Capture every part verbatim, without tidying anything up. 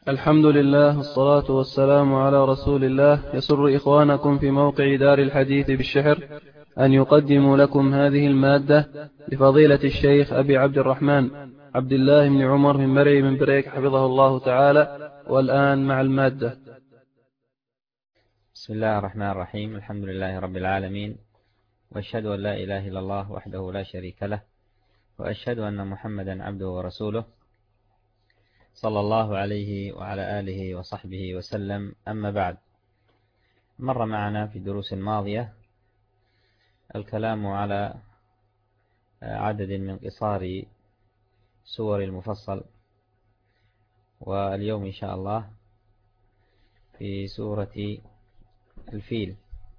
الحمد لله والصلاة والسلام على رسول الله. يسر إخوانكم في موقع دار الحديث بالشحر أن يقدموا لكم هذه المادة لفضيلة الشيخ أبي عبد الرحمن عبد الله بن عمر من مرعي من بريك حفظه الله تعالى. والآن مع المادة. بسم الله الرحمن الرحيم. الحمد لله رب العالمين، وأشهد أن لا إله إلا الله وحده لا شريك له، وأشهد أن محمدا عبده ورسوله صلى الله عليه وعلى آله وصحبه وسلم. أما بعد، مر معنا في دروس ماضية الكلام على عدد من قصار سور المفصل، واليوم إن شاء الله في سورة الفيل،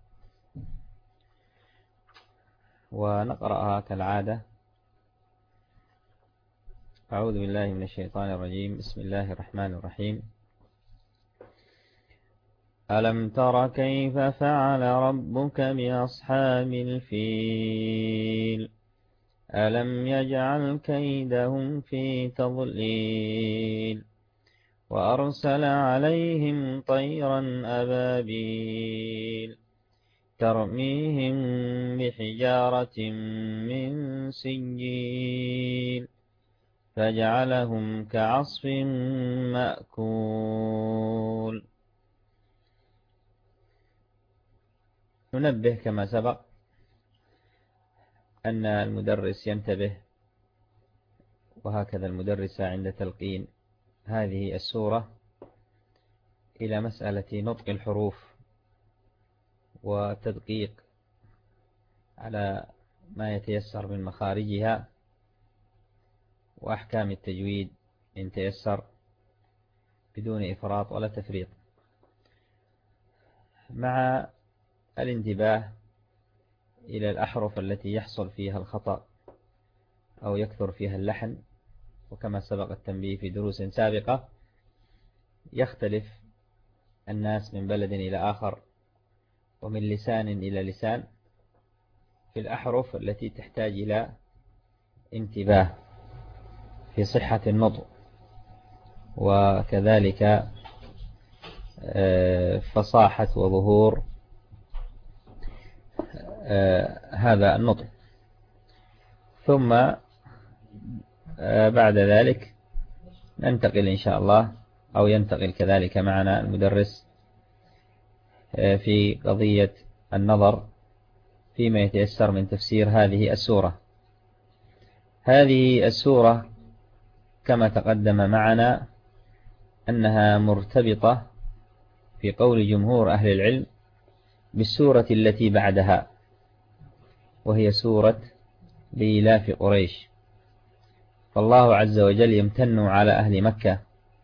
ونقرأها كالعادة. أعوذ بالله من الشيطان الرجيم. بسم الله الرحمن الرحيم. ألم تر كيف فعل ربك بأصحاب الفيل ألم يجعل كيدهم في تضليل وأرسل عليهم طيرا أبابيل ترميهم بحجارة من سجيل فجعلهم كعصف مأكول. ننبه كما سبق أن المدرس ينتبه، وهكذا المدرس عند تلقين هذه السورة، إلى مسألة نطق الحروف والتدقيق على ما يتيسر من مخارجها، وأحكام التجويد إن تيسر، بدون إفراط ولا تفريط، مع الانتباه إلى الأحرف التي يحصل فيها الخطأ أو يكثر فيها اللحن. وكما سبق التنبيه في دروس سابقة، يختلف الناس من بلد إلى آخر ومن لسان إلى لسان في الأحرف التي تحتاج إلى انتباه في صحة النطق، وكذلك فصاحة وظهور هذا النطق. ثم بعد ذلك ننتقل إن شاء الله، أو ينتقل كذلك معنا المدرس في قضية النظر فيما يتيسر من تفسير هذه السورة. هذه السورة كما تقدم معنا أنها مرتبطة في قول جمهور أهل العلم بالسورة التي بعدها، وهي سورة لإيلاف قريش. فالله عز وجل يمتن على أهل مكة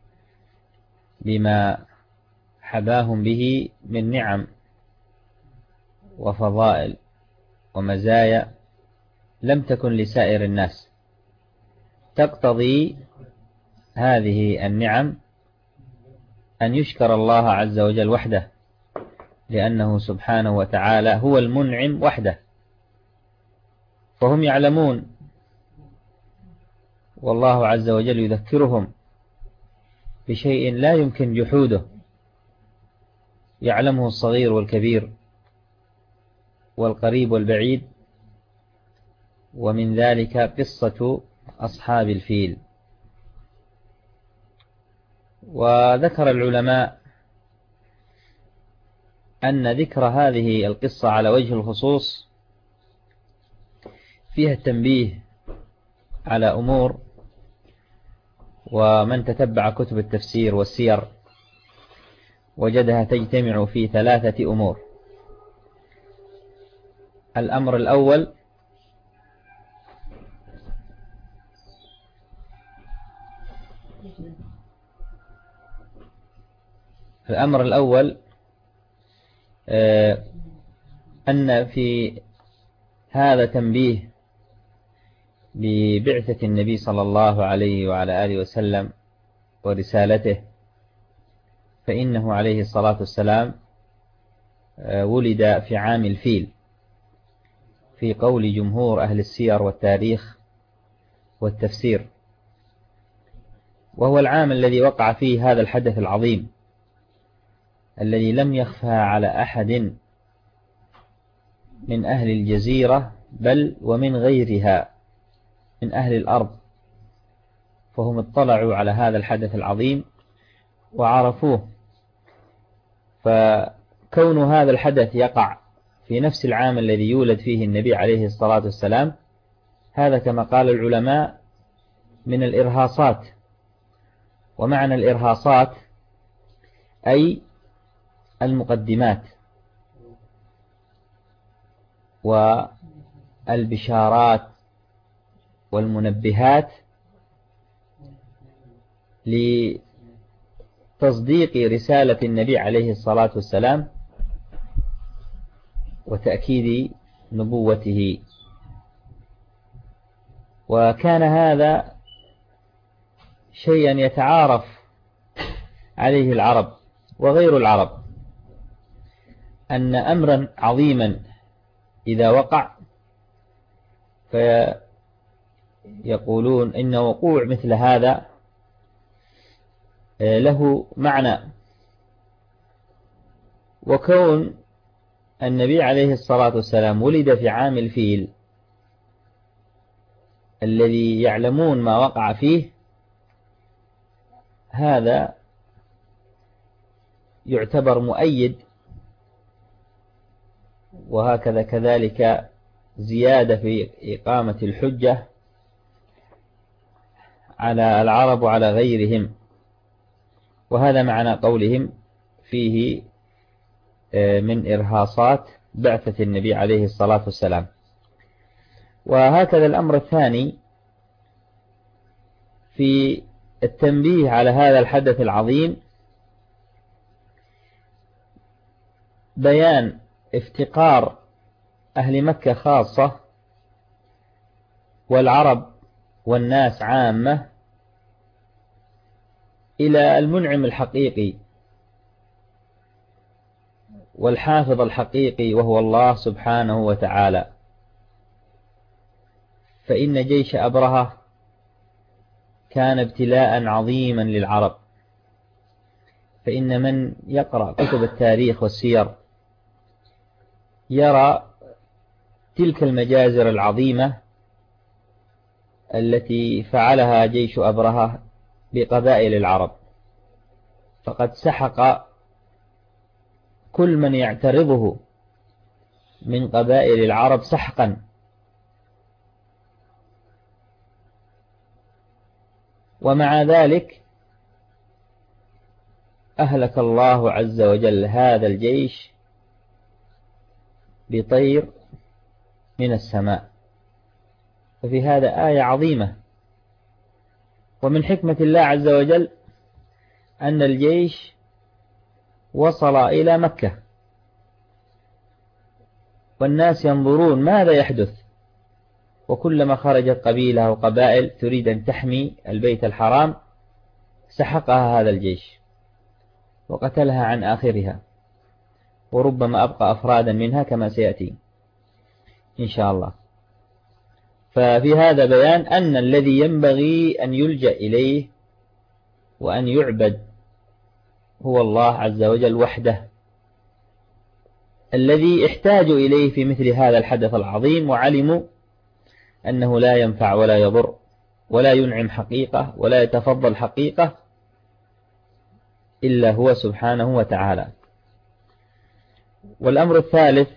بما حباهم به من نعم وفضائل ومزايا لم تكن لسائر الناس، تقتضي هذه النعم أن يشكر الله عز وجل وحده، لأنه سبحانه وتعالى هو المنعم وحده. فهم يعلمون، والله عز وجل يذكرهم بشيء لا يمكن جحوده، يعلمه الصغير والكبير والقريب والبعيد، ومن ذلك قصة أصحاب الفيل. وذكر العلماء أن ذكر هذه القصة على وجه الخصوص فيها التنبيه على أمور، ومن تتبع كتب التفسير والسير وجدها تجتمع في ثلاثة أمور. الأمر الأول الأمر الأول أن في هذا تنبيه ببعثة النبي صلى الله عليه وعلى آله وسلم ورسالته، فإنه عليه الصلاة والسلام ولد في عام الفيل في قول جمهور أهل السير والتاريخ والتفسير. وهو العام الذي وقع فيه هذا الحدث العظيم الذي لم يخفى على أحد من أهل الجزيرة بل ومن غيرها من أهل الأرض، فهم اطلعوا على هذا الحدث العظيم وعرفوه. فكون هذا الحدث يقع في نفس العام الذي يولد فيه النبي عليه الصلاة والسلام، هذا كما قال العلماء من الإرهاصات. ومعنى الإرهاصات أي المقدمات والبشارات والمنبهات لتصديق رسالة النبي عليه الصلاة والسلام وتأكيد نبوته. وكان هذا شيئا يتعارف عليه العرب وغير العرب، أن أمرا عظيما إذا وقع فيقولون إن وقوع مثل هذا له معنى. وكون النبي عليه الصلاة والسلام ولد في عام الفيل الذي يعلمون ما وقع فيه، هذا يعتبر مؤيد، وهكذا كذلك زيادة في إقامة الحجة على العرب وعلى غيرهم. وهذا معنى قولهم فيه من إرهاصات بعثة النبي عليه الصلاة والسلام. وهكذا الأمر الثاني في التنبيه على هذا الحدث العظيم بيان افتقار أهل مكة خاصة والعرب والناس عامة إلى المنعم الحقيقي والحافظ الحقيقي وهو الله سبحانه وتعالى. فإن جيش أبرهة كان ابتلاء عظيما للعرب، فإن من يقرأ كتب التاريخ والسير يرى تلك المجازر العظيمة التي فعلها جيش أبرهة بقبائل العرب، فقد سحق كل من يعترضه من قبائل العرب سحقا. ومع ذلك أهلك الله عز وجل هذا الجيش بطير من السماء. ففي هذا آية عظيمة. ومن حكمة الله عز وجل أن الجيش وصل إلى مكة والناس ينظرون ماذا يحدث، وكلما خرجت قبيلة أو قبائل تريد أن تحمي البيت الحرام سحقها هذا الجيش وقتلها عن آخرها، وربما أبقى أفرادا منها كما سيأتي إن شاء الله. ففي هذا بيان أن الذي ينبغي أن يلجأ إليه وأن يعبد هو الله عز وجل وحده، الذي احتاجوا إليه في مثل هذا الحدث العظيم، وعلموا أنه لا ينفع ولا يضر ولا ينعم حقيقة ولا يتفضل حقيقة إلا هو سبحانه وتعالى. والأمر الثالث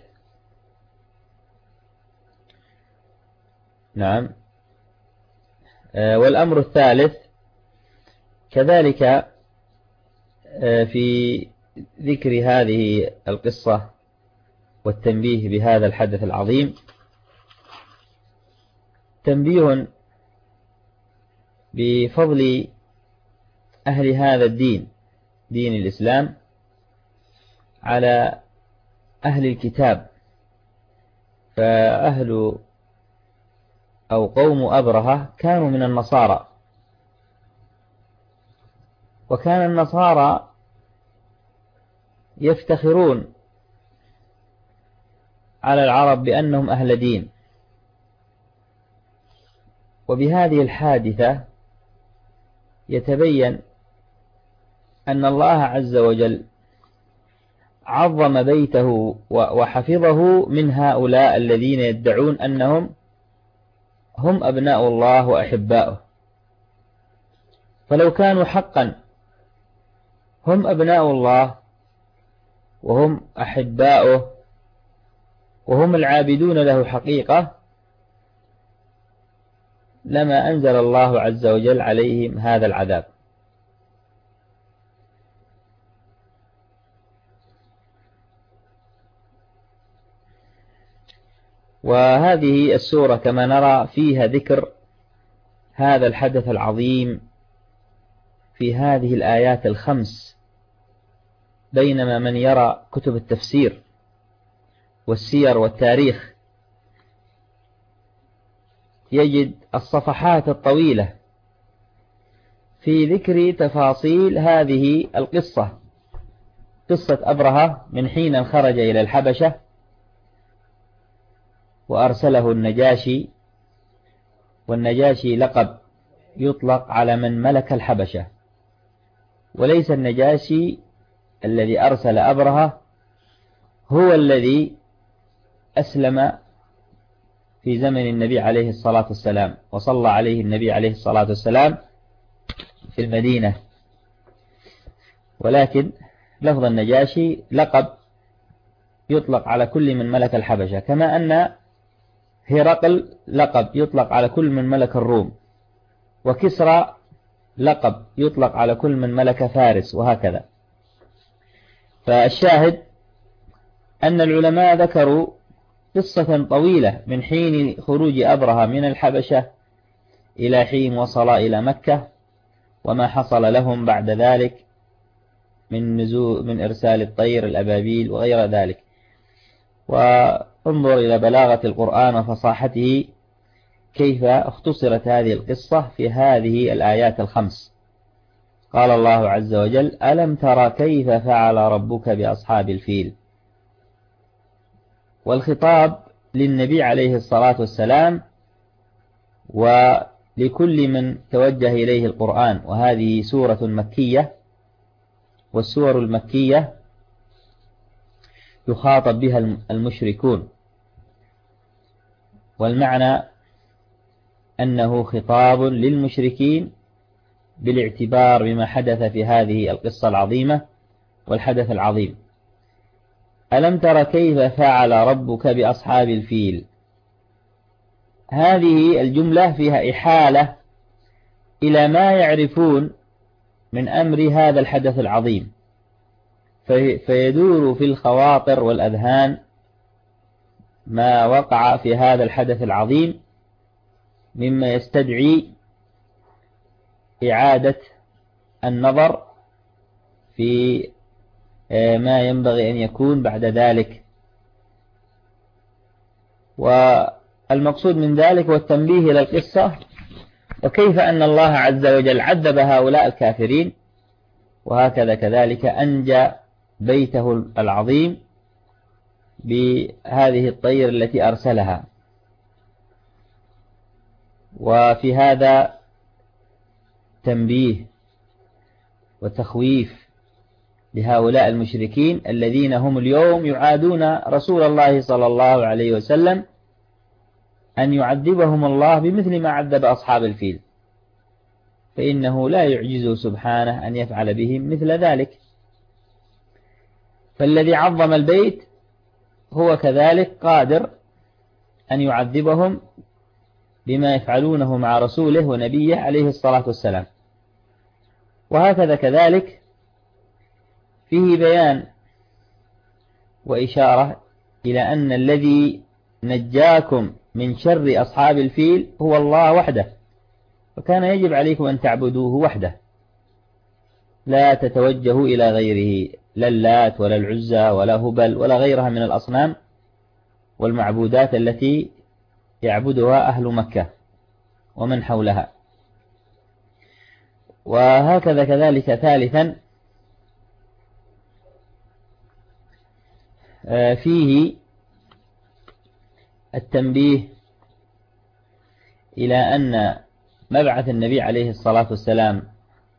نعم والأمر الثالث كذلك في ذكر هذه القصة والتنبيه بهذا الحدث العظيم تنبيه بفضل أهل هذا الدين، دين الإسلام، على أهل الكتاب. فأهل أو قوم أبرهة كانوا من النصارى، وكان النصارى يفتخرون على العرب بأنهم أهل دين. وبهذه الحادثة يتبين أن الله عز وجل عظم بيته وحفظه من هؤلاء الذين يدعون أنهم هم أبناء الله وأحباؤه. فلو كانوا حقا هم أبناء الله وهم أحباؤه وهم العابدون له حقيقة لما أنزل الله عز وجل عليهم هذا العذاب. وهذه السورة كما نرى فيها ذكر هذا الحدث العظيم في هذه الآيات الخمس، بينما من يرى كتب التفسير والسير والتاريخ يجد الصفحات الطويلة في ذكر تفاصيل هذه القصة، قصة أبرهة من حين خرج إلى الحبشة وأرسله النجاشي، والنجاشي لقب يطلق على من ملك الحبشة، وليس النجاشي الذي أرسل أبرهة هو الذي أسلم في زمن النبي عليه الصلاة والسلام وصلى عليه النبي عليه الصلاة والسلام في المدينة، ولكن لفظ النجاشي لقب يطلق على كل من ملك الحبشة، كما أن هرقل لقب يطلق على كل من ملك الروم، وكسرى لقب يطلق على كل من ملك فارس، وهكذا. فالشاهد أن العلماء ذكروا قصة طويلة من حين خروج أبرهة من الحبشة إلى حين وصل إلى مكة، وما حصل لهم بعد ذلك من نزول من إرسال الطير الأبابيل وغير ذلك. وانظر إلى بلاغة القرآن وفصاحته كيف اختصرت هذه القصة في هذه الآيات الخمس. قال الله عز وجل: ألم ترى كيف فعل ربك بأصحاب الفيل. والخطاب للنبي عليه الصلاة والسلام ولكل من توجه إليه القرآن، وهذه سورة مكية، والسور المكية يخاطب بها المشركون، والمعنى أنه خطاب للمشركين بالاعتبار بما حدث في هذه القصة العظيمة والحدث العظيم. ألم تر كيف فعل ربك بأصحاب الفيل. هذه الجملة فيها إحالة إلى ما يعرفون من أمر هذا الحدث العظيم، فيدور في الخواطر والأذهان ما وقع في هذا الحدث العظيم مما يستدعي إعادة النظر في ما ينبغي أن يكون بعد ذلك. والمقصود من ذلك هو التنبيه إلى القصة، وكيف أن الله عز وجل عذب هؤلاء الكافرين، وهكذا كذلك أنجى بيته العظيم بهذه الطير التي أرسلها. وفي هذا تنبيه وتخويف لهؤلاء المشركين الذين هم اليوم يعادون رسول الله صلى الله عليه وسلم، أن يعذبهم الله بمثل ما عذب أصحاب الفيل، فإنه لا يعجزه سبحانه أن يفعل بهم مثل ذلك. فالذي عظم البيت هو كذلك قادر أن يعذبهم بما يفعلونه مع رسوله ونبيه عليه الصلاة والسلام. وهكذا كذلك فيه بيان وإشارة إلى أن الذي نجاكم من شر أصحاب الفيل هو الله وحده، فكان يجب عليكم أن تعبدوه وحده، لا تتوجهوا إلى غيره، لا اللات ولا العزى ولا هبل ولا غيرها من الأصنام والمعبودات التي يعبدها أهل مكة ومن حولها. وهكذا كذلك ثالثا فيه التنبيه إلى أن مبعث النبي عليه الصلاة والسلام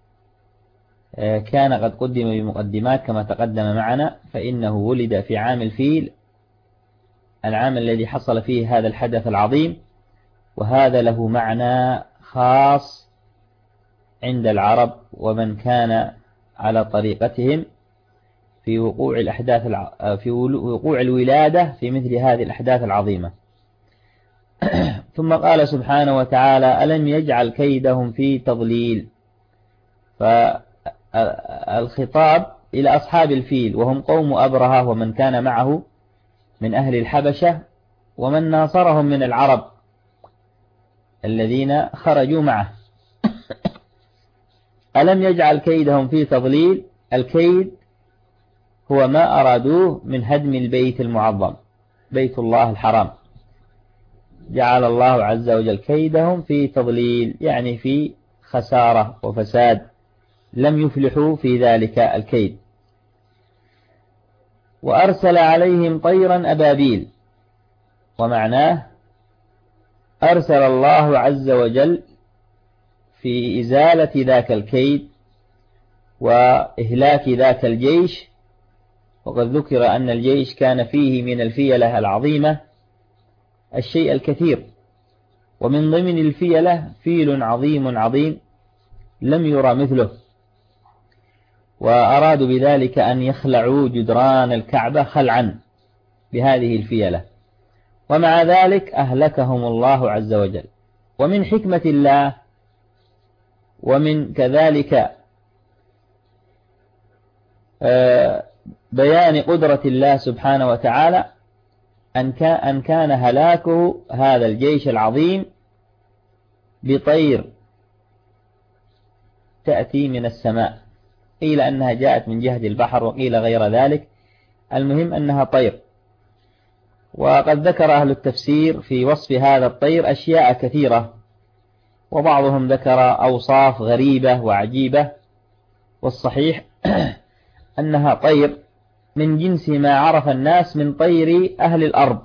كان قد قدم بمقدمات كما تقدم معنا، فإنه ولد في عام الفيل، العام الذي حصل فيه هذا الحدث العظيم، وهذا له معنى خاص عند العرب ومن كان على طريقتهم في وقوع الأحداث الع... في وقوع الولادة في مثل هذه الأحداث العظيمة. ثم قال سبحانه وتعالى: ألم يجعل كيدهم في تضليل. فالخطاب إلى أصحاب الفيل وهم قوم أبرهة ومن كان معه من أهل الحبشة ومن ناصرهم من العرب الذين خرجوا معه. ألم يجعل كيدهم في تضليل. الكيد هو ما أرادوه من هدم البيت المعظم بيت الله الحرام، جعل الله عز وجل كيدهم في تضليل، يعني في خسارة وفساد، لم يفلحوا في ذلك الكيد. وأرسل عليهم طيرا أبابيل، ومعناه أرسل الله عز وجل في إزالة ذاك الكيد وإهلاك ذاك الجيش. وقد ذكر أن الجيش كان فيه من الفيلة العظيمة الشيء الكثير، ومن ضمن الفيلة فيل عظيم عظيم لم يرى مثله، وأرادوا بذلك أن يخلعوا جدران الكعبة خلعا بهذه الفيلة، ومع ذلك أهلكهم الله عز وجل. ومن حكمة الله ومن كذلك بيان قدرة الله سبحانه وتعالى أن كان هلاكه هذا الجيش العظيم بطير تأتي من السماء، قيل أنها جاءت من جهة البحر وقيل غير ذلك، المهم أنها طير. وقد ذكر أهل التفسير في وصف هذا الطير أشياء كثيرة، وبعضهم ذكر أوصاف غريبة وعجيبة، والصحيح أنها طير من جنس ما عرف الناس من طير أهل الأرض،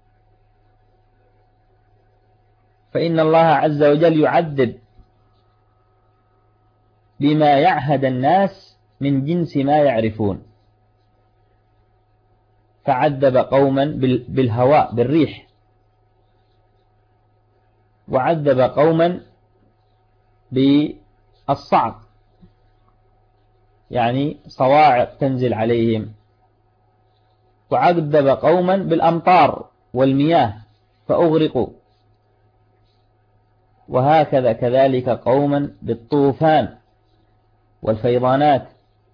فإن الله عز وجل يعذب بما يعهد الناس من جنس ما يعرفون، فعذب قوما بالهواء بالريح، وعذب قوما بالصعق، يعني صواعق تنزل عليهم، وعذب قوما بالأمطار والمياه فأغرقوا، وهكذا كذلك قوما بالطوفان والفيضانات،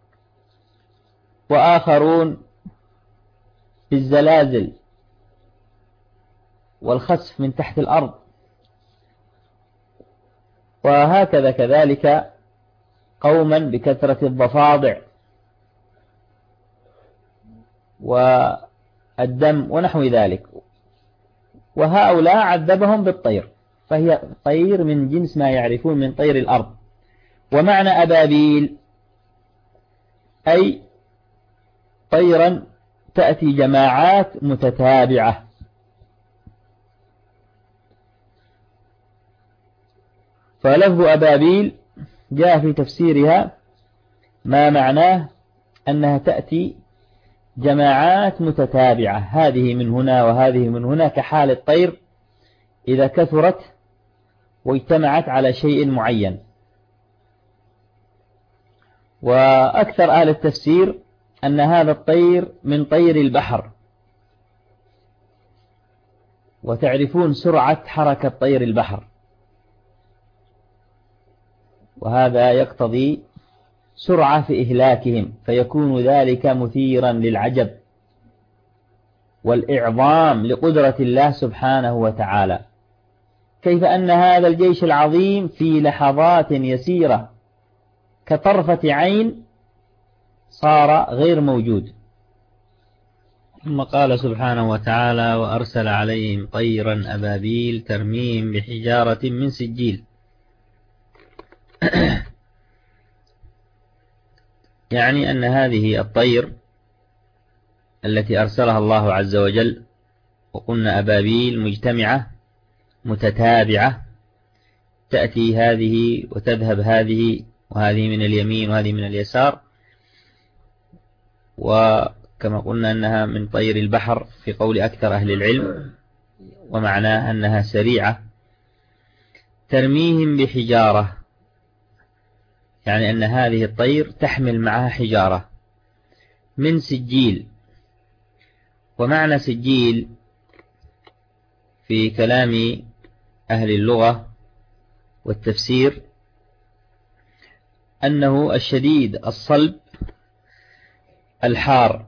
وآخرون بالزلازل والخسف من تحت الأرض، وهكذا كذلك قوما بكثرة الضفادع والدم ونحو ذلك، وهؤلاء عذبهم بالطير، فهي طير من جنس ما يعرفون من طير الأرض. ومعنى أبابيل أي طيرا تأتي جماعات متتابعة. فلفظ أبابيل جاء في تفسيرها ما معناه أنها تأتي جماعات متتابعة، هذه من هنا وهذه من هنا، كحال الطير إذا كثرت واجتمعت على شيء معين. وأكثر أهل التفسير أن هذا الطير من طير البحر، وتعرفون سرعة حركة طير البحر، وهذا يقتضي سرعة في إهلاكهم، فيكون ذلك مثيرا للعجب والإعظام لقدرة الله سبحانه وتعالى، كيف أن هذا الجيش العظيم في لحظات يسيرة كطرفة عين صار غير موجود. ثم قال سبحانه وتعالى: وأرسل عليهم طيرا أبابيل ترميهم بحجارة من سجيل. يعني أن هذه الطير التي أرسلها الله عز وجل، وقلنا أبابيل مجتمعة متتابعة، تأتي هذه وتذهب هذه وهذه من اليمين وهذه من اليسار. وكما قلنا أنها من طير البحر في قول أكثر أهل العلم، ومعناه أنها سريعة. ترميهم بحجارة، يعني أن هذه الطير تحمل معها حجارة من سجيل. ومعنى سجيل في كلام أهل اللغة والتفسير أنه الشديد الصلب الحار،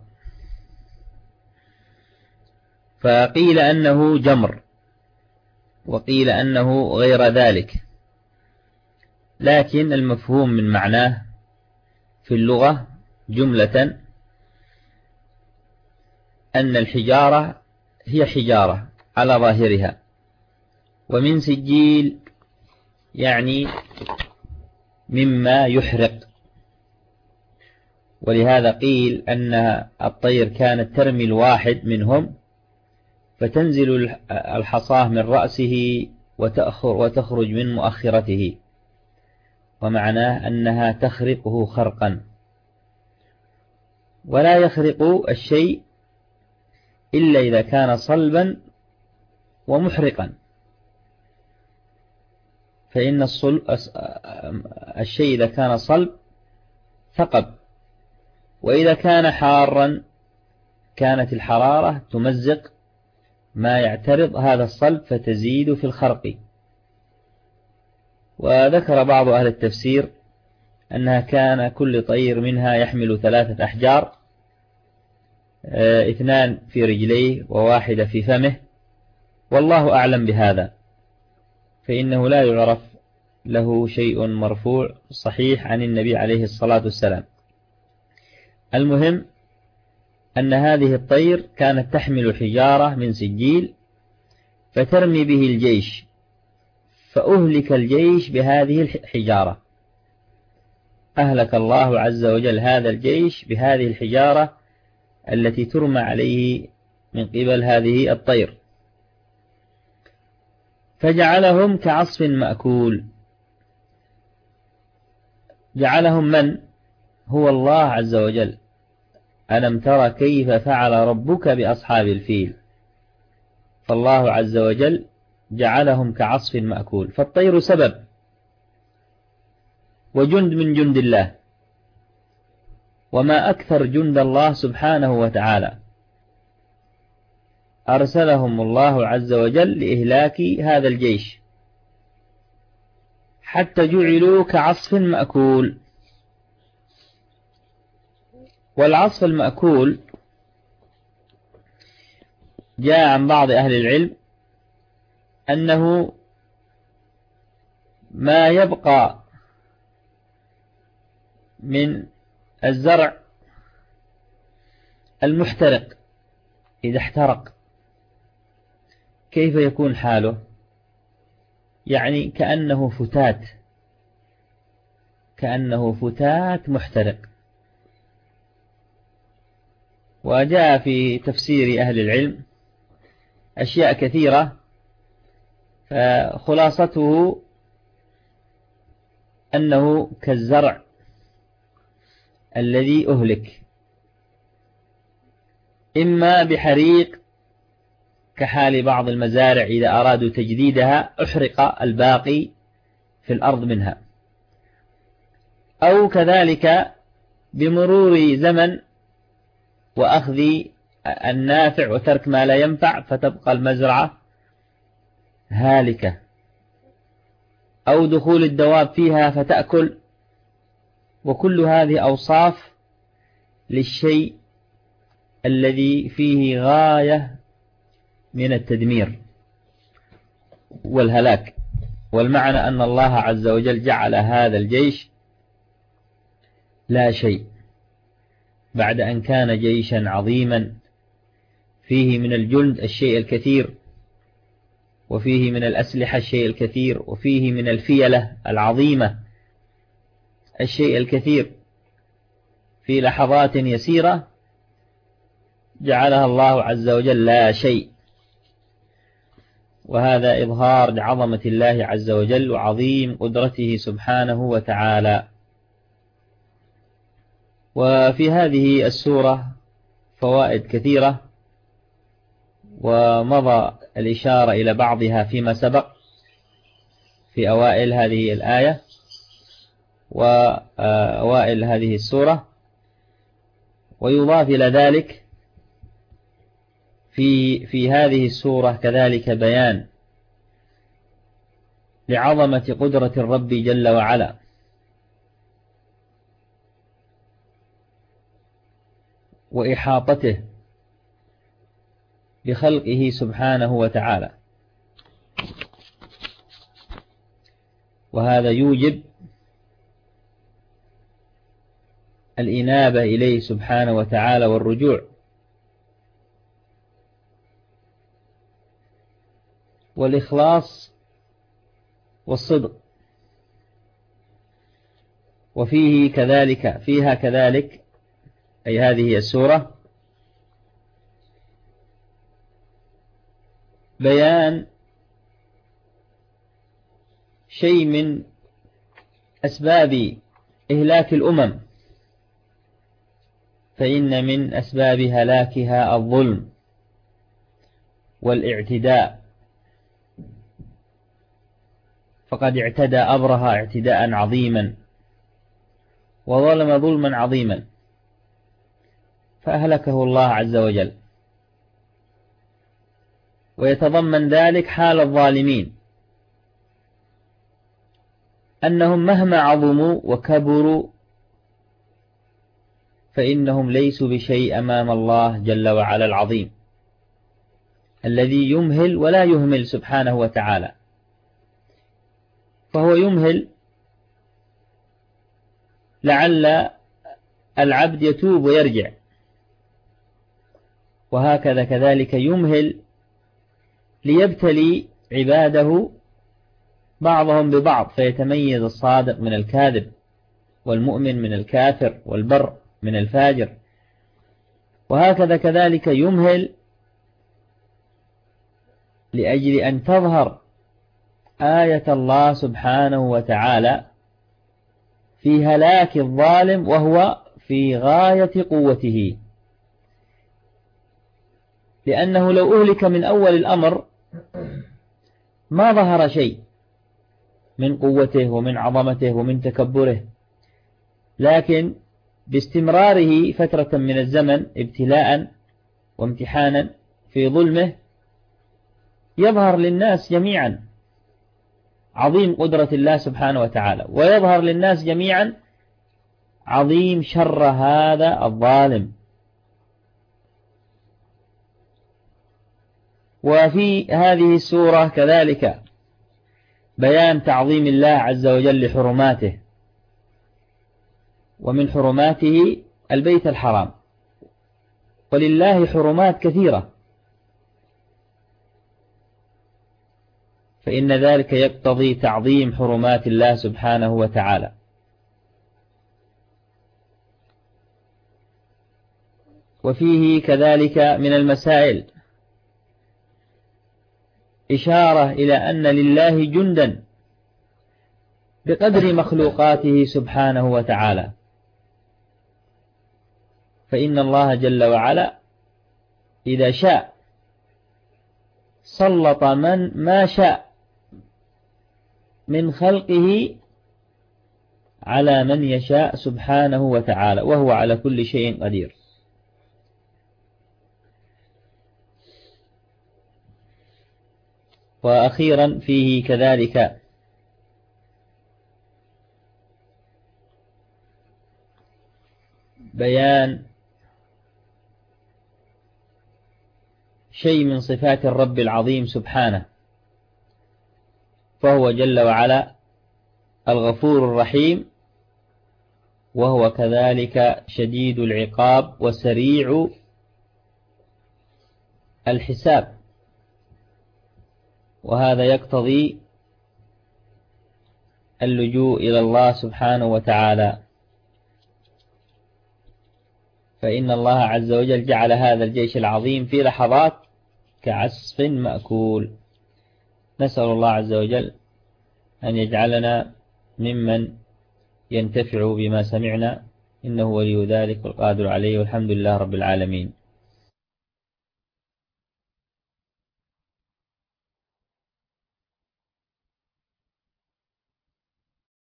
فقيل أنه جمر وقيل أنه غير ذلك، لكن المفهوم من معناه في اللغة جملة أن الحجارة هي حجارة على ظاهرها، ومن سجيل يعني مما يحرق. ولهذا قيل أن الطير كانت ترمي الواحد منهم فتنزل الحصاة من رأسه وتخرج من مؤخرته، ومعناه أنها تخرقه خرقا. ولا يخرق الشيء إلا إذا كان صلبا ومحرقا، فإن الشيء إذا كان صلب ثقب، وإذا كان حارا كانت الحرارة تمزق ما يعترض هذا الصلب فتزيد في الخرق. وذكر بعض أهل التفسير أنها كان كل طير منها يحمل ثلاثة أحجار، اثنان في رجليه وواحدة في فمه، والله أعلم بهذا، فإنه لا يعرف له شيء مرفوع صحيح عن النبي عليه الصلاة والسلام. المهم أن هذه الطير كانت تحمل حجارة من سجيل فترمي به الجيش، فأهلك الجيش بهذه الحجارة، أهلك الله عز وجل هذا الجيش بهذه الحجارة التي ترمى عليه من قبل هذه الطير، فجعلهم كعصف مأكول. جعلهم من؟ هو الله عز وجل. ألم تر كيف فعل ربك بأصحاب الفيل؟ فالله عز وجل جعلهم كعصف مأكول. فالطير سبب وجند من جند الله، وما أكثر جند الله سبحانه وتعالى، أرسلهم الله عز وجل لإهلاك هذا الجيش حتى جعلوا كعصف مأكول. والعصف المأكول جاء عن بعض أهل العلم أنه ما يبقى من الزرع المحترق إذا احترق كيف يكون حاله؟ يعني كأنه فتات، كأنه فتات محترق. وجاء في تفسير أهل العلم أشياء كثيرة، فخلاصته أنه كالزرع الذي أهلك، إما بحريق كحال بعض المزارع إذا أرادوا تجديدها أحرق الباقي في الأرض منها، أو كذلك بمرور زمن وأخذ النافع وترك ما لا ينفع فتبقى المزرعة هالكة، أو دخول الدواب فيها فتأكل. وكل هذه أوصاف للشيء الذي فيه غاية من التدمير والهلاك. والمعنى أن الله عز وجل جعل هذا الجيش لا شيء بعد أن كان جيشا عظيما فيه من الجند الشيء الكثير، وفيه من الأسلحة الشيء الكثير، وفيه من الفيلة العظيمة الشيء الكثير، في لحظات يسيرة جعلها الله عز وجل لا شيء. وهذا إظهار لعظمة الله عز وجل وعظيم قدرته سبحانه وتعالى. وفي هذه السورة فوائد كثيرة، ومضى الإشارة إلى بعضها فيما سبق في أوائل هذه الآية وأوائل هذه السورة. ويضاف إلى ذلك في في هذه السورة كذلك بيان لعظمة قدرة الرب جل وعلا، وإحاطته بخلقه سبحانه وتعالى، وهذا يوجب الإنابة إليه سبحانه وتعالى والرجوع، والإخلاص والصدق. وفيه كذلك فيها كذلك أي هذه السورة بيان شيء من أسباب إهلاك الأمم، فإن من أسباب هلاكها الظلم والاعتداء، فقد اعتدى أبرهة اعتداء عظيما وظلم ظلما عظيما فأهلكه الله عز وجل. ويتضمن ذلك حال الظالمين، أنهم مهما عظموا وكبروا فإنهم ليسوا بشيء أمام الله جل وعلا العظيم، الذي يمهل ولا يهمل سبحانه وتعالى. فهو يمهل لعل العبد يتوب ويرجع، وهكذا كذلك يمهل ليبتلي عباده بعضهم ببعض، فيتميز الصادق من الكاذب، والمؤمن من الكافر، والبر من الفاجر. وهكذا كذلك يمهل لأجل أن تظهر آية الله سبحانه وتعالى في هلاك الظالم وهو في غاية قوته، لأنه لو أهلك من أول الأمر ما ظهر شيء من قوته ومن عظمته ومن تكبره، لكن باستمراره فترة من الزمن ابتلاء وامتحانا في ظلمه يظهر للناس جميعا عظيم قدرة الله سبحانه وتعالى، ويظهر للناس جميعا عظيم شر هذا الظالم. وفي هذه السورة كذلك بيان تعظيم الله عز وجل لحرماته، ومن حرماته البيت الحرام، ولله حرمات كثيرة، فإن ذلك يقتضي تعظيم حرمات الله سبحانه وتعالى. وفيه كذلك من المسائل إشارة إلى أن لله جندا بقدر مخلوقاته سبحانه وتعالى، فإن الله جل وعلا إذا شاء سلط من ما شاء من خلقه على من يشاء سبحانه وتعالى، وهو على كل شيء قدير. وأخيرا فيه كذلك بيان شيء من صفات الرب العظيم سبحانه، فهو جل وعلا الغفور الرحيم، وهو كذلك شديد العقاب وسريع الحساب، وهذا يقتضي اللجوء إلى الله سبحانه وتعالى، فإن الله عز وجل جعل هذا الجيش العظيم في لحظات كعصف مأكول. نسأل الله عز وجل أن يجعلنا ممن ينتفع بما سمعنا إنه ولي ذلك والقادر عليه، والحمد لله رب العالمين.